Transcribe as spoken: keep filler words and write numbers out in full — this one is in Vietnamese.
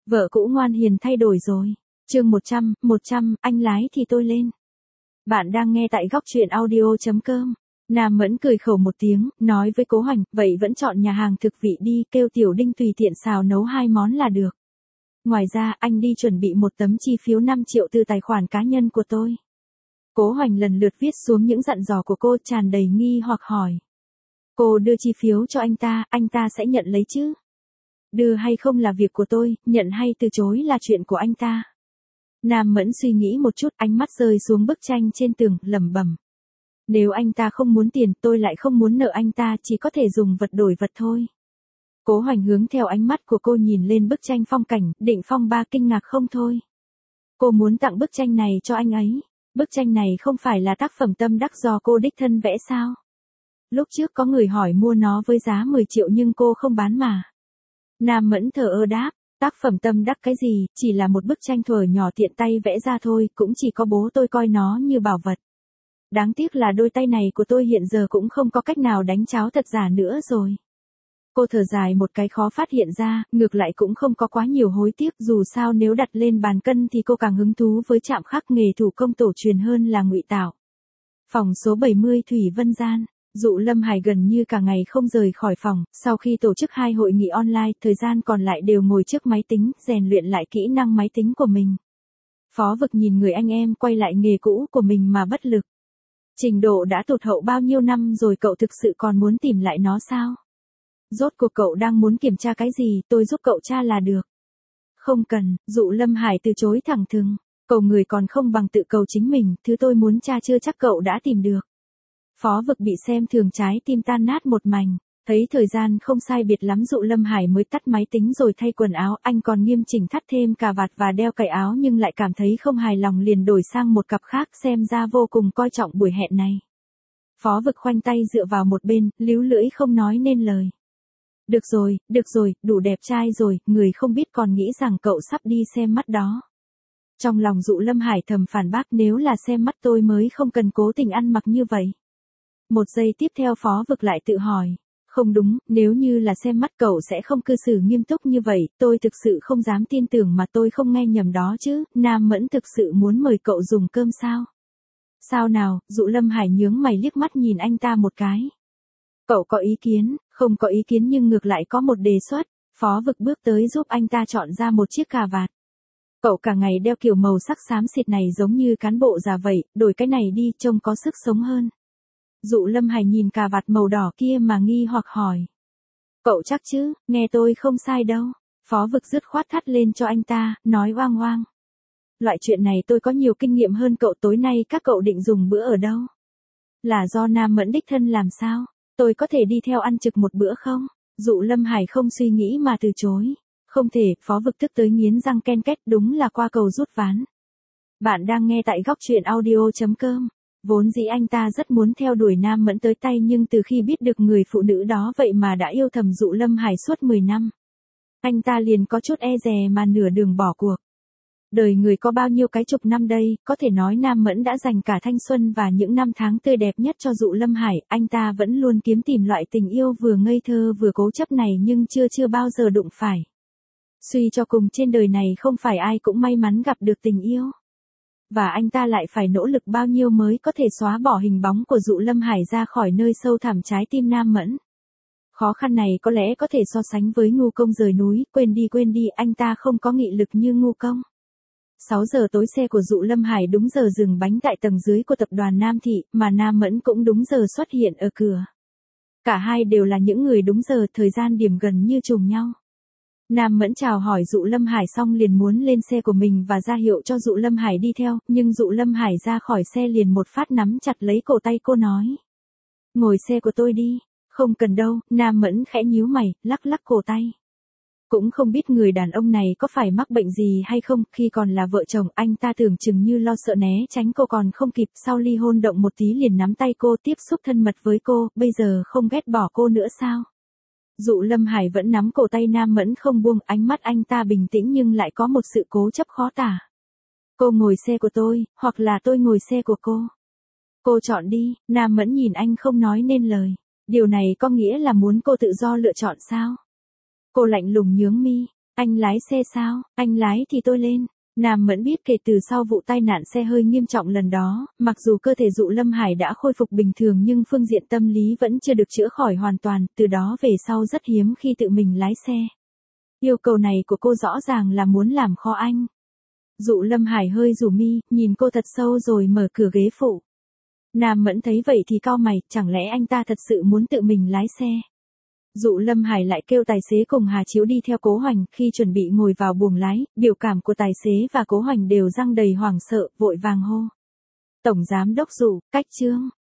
Vợ cũ ngoan hiền thay đổi rồi. Chương một trăm, một trăm, anh lái thì tôi lên. Bạn đang nghe tại góc truyện audio chấm com. Nam Mẫn cười khẩu một tiếng, nói với Cố Hoành, vậy vẫn chọn nhà hàng thực vị đi, kêu Tiểu Đinh tùy tiện xào nấu hai món là được. Ngoài ra, anh đi chuẩn bị một tấm chi phiếu năm triệu từ tài khoản cá nhân của tôi. Cố Hoành lần lượt viết xuống những dặn dò của cô, tràn đầy nghi hoặc hỏi. Cô đưa chi phiếu cho anh ta, anh ta sẽ nhận lấy chứ? Đưa hay không là việc của tôi, nhận hay từ chối là chuyện của anh ta. Nam Mẫn suy nghĩ một chút, ánh mắt rơi xuống bức tranh trên tường, lẩm bẩm. Nếu anh ta không muốn tiền, tôi lại không muốn nợ anh ta, chỉ có thể dùng vật đổi vật thôi. Cố Hoành hướng theo ánh mắt của cô nhìn lên bức tranh phong cảnh, Định Phong Ba kinh ngạc không thôi. Cô muốn tặng bức tranh này cho anh ấy. Bức tranh này không phải là tác phẩm tâm đắc do cô đích thân vẽ sao? Lúc trước có người hỏi mua nó với giá mười triệu nhưng cô không bán mà. Nam Mẫn thờ ơ đáp, tác phẩm tâm đắc cái gì, chỉ là một bức tranh thuở nhỏ tiện tay vẽ ra thôi, cũng chỉ có bố tôi coi nó như bảo vật. Đáng tiếc là đôi tay này của tôi hiện giờ cũng không có cách nào đánh cháo thật giả nữa rồi. Cô thở dài một cái khó phát hiện ra, ngược lại cũng không có quá nhiều hối tiếc, dù sao nếu đặt lên bàn cân thì cô càng hứng thú với chạm khắc nghề thủ công tổ truyền hơn là ngụy tạo. Phòng số bảy mươi Thủy Vân Gian. Dụ Lâm Hải gần như cả ngày không rời khỏi phòng, sau khi tổ chức hai hội nghị online, thời gian còn lại đều ngồi trước máy tính, rèn luyện lại kỹ năng máy tính của mình. Phó Vực nhìn người anh em quay lại nghề cũ của mình mà bất lực. Trình độ đã tụt hậu bao nhiêu năm rồi, cậu thực sự còn muốn tìm lại nó sao? Rốt cuộc cậu đang muốn kiểm tra cái gì, tôi giúp cậu tra là được. Không cần, Dụ Lâm Hải từ chối thẳng thừng, cầu người còn không bằng tự cầu chính mình, thứ tôi muốn tra chưa chắc cậu đã tìm được. Phó Vực bị xem thường, trái tim tan nát một mảnh, thấy thời gian không sai biệt lắm Dụ Lâm Hải mới tắt máy tính rồi thay quần áo, anh còn nghiêm chỉnh thắt thêm cà vạt và đeo cài áo nhưng lại cảm thấy không hài lòng liền đổi sang một cặp khác, xem ra vô cùng coi trọng buổi hẹn này. Phó Vực khoanh tay dựa vào một bên, líu lưỡi không nói nên lời. Được rồi, được rồi, đủ đẹp trai rồi, người không biết còn nghĩ rằng cậu sắp đi xem mắt đó. Trong lòng Dụ Lâm Hải thầm phản bác, nếu là xem mắt tôi mới không cần cố tình ăn mặc như vậy. Một giây tiếp theo Phó Vực lại tự hỏi, không đúng, nếu như là xem mắt cậu sẽ không cư xử nghiêm túc như vậy, tôi thực sự không dám tin tưởng mà tôi không nghe nhầm đó chứ, Nam Mẫn thực sự muốn mời cậu dùng cơm sao? Sao nào, Dụ Lâm Hải nhướng mày liếc mắt nhìn anh ta một cái. Cậu có ý kiến, không có ý kiến nhưng ngược lại có một đề xuất, Phó Vực bước tới giúp anh ta chọn ra một chiếc cà vạt. Cậu cả ngày đeo kiểu màu sắc xám xịt này giống như cán bộ già vậy, đổi cái này đi trông có sức sống hơn. Dụ Lâm Hải nhìn cà vạt màu đỏ kia mà nghi hoặc hỏi. Cậu chắc chứ, nghe tôi không sai đâu. Phó Vực dứt khoát thắt lên cho anh ta, nói oang oang. Loại chuyện này tôi có nhiều kinh nghiệm hơn cậu, tối nay các cậu định dùng bữa ở đâu? Là do Nam Mẫn đích thân làm sao? Tôi có thể đi theo ăn trực một bữa không? Dụ Lâm Hải không suy nghĩ mà từ chối. Không thể, Phó Vực tức tới nghiến răng ken két, đúng là qua cầu rút ván. Bạn đang nghe tại góc truyện audio chấm com. Vốn dĩ anh ta rất muốn theo đuổi Nam Mẫn tới tay nhưng từ khi biết được người phụ nữ đó vậy mà đã yêu thầm Dụ Lâm Hải suốt mười năm. Anh ta liền có chút e dè mà nửa đường bỏ cuộc. Đời người có bao nhiêu cái chục năm đây, có thể nói Nam Mẫn đã dành cả thanh xuân và những năm tháng tươi đẹp nhất cho Dụ Lâm Hải, anh ta vẫn luôn kiếm tìm loại tình yêu vừa ngây thơ vừa cố chấp này nhưng chưa chưa bao giờ đụng phải. Suy cho cùng trên đời này không phải ai cũng may mắn gặp được tình yêu. Và anh ta lại phải nỗ lực bao nhiêu mới có thể xóa bỏ hình bóng của Dụ Lâm Hải ra khỏi nơi sâu thẳm trái tim Nam Mẫn. Khó khăn này có lẽ có thể so sánh với Ngu Công rời núi, quên đi quên đi, anh ta không có nghị lực như Ngu Công. sáu giờ tối xe của Dụ Lâm Hải đúng giờ dừng bánh tại tầng dưới của tập đoàn Nam Thị, mà Nam Mẫn cũng đúng giờ xuất hiện ở cửa. Cả hai đều là những người đúng giờ, thời gian điểm gần như trùng nhau. Nam Mẫn chào hỏi Dụ Lâm Hải xong liền muốn lên xe của mình và ra hiệu cho Dụ Lâm Hải đi theo, nhưng Dụ Lâm Hải ra khỏi xe liền một phát nắm chặt lấy cổ tay cô nói. Ngồi xe của tôi đi. Không cần đâu, Nam Mẫn khẽ nhíu mày, lắc lắc cổ tay. Cũng không biết người đàn ông này có phải mắc bệnh gì hay không, khi còn là vợ chồng anh ta tưởng chừng như lo sợ né tránh cô còn không kịp, sau ly hôn động một tí liền nắm tay cô tiếp xúc thân mật với cô, bây giờ không ghét bỏ cô nữa sao? Dụ Lâm Hải vẫn nắm cổ tay Nam Mẫn không buông, ánh mắt anh ta bình tĩnh nhưng lại có một sự cố chấp khó tả. Cô ngồi xe của tôi, hoặc là tôi ngồi xe của cô. Cô chọn đi, Nam Mẫn nhìn anh không nói nên lời. Điều này có nghĩa là muốn cô tự do lựa chọn sao? Cô lạnh lùng nhướng mi, Anh lái xe sao? Anh lái thì tôi lên. Nam Mẫn biết kể từ sau vụ tai nạn xe hơi nghiêm trọng lần đó, mặc dù cơ thể Dụ Lâm Hải đã khôi phục bình thường nhưng phương diện tâm lý vẫn chưa được chữa khỏi hoàn toàn, từ đó về sau rất hiếm khi tự mình lái xe. Yêu cầu này của cô rõ ràng là muốn làm khó anh. Dụ Lâm Hải hơi rủ mi, nhìn cô thật sâu rồi mở cửa ghế phụ. Nam Mẫn thấy vậy thì cau mày, chẳng lẽ anh ta thật sự muốn tự mình lái xe? Dụ Lâm Hải lại kêu tài xế cùng Hà Chiếu đi theo Cố Hoành, khi chuẩn bị ngồi vào buồng lái, biểu cảm của tài xế và Cố Hoành đều răng đầy hoảng sợ, vội vàng hô. Tổng giám đốc Dụ, cách chương.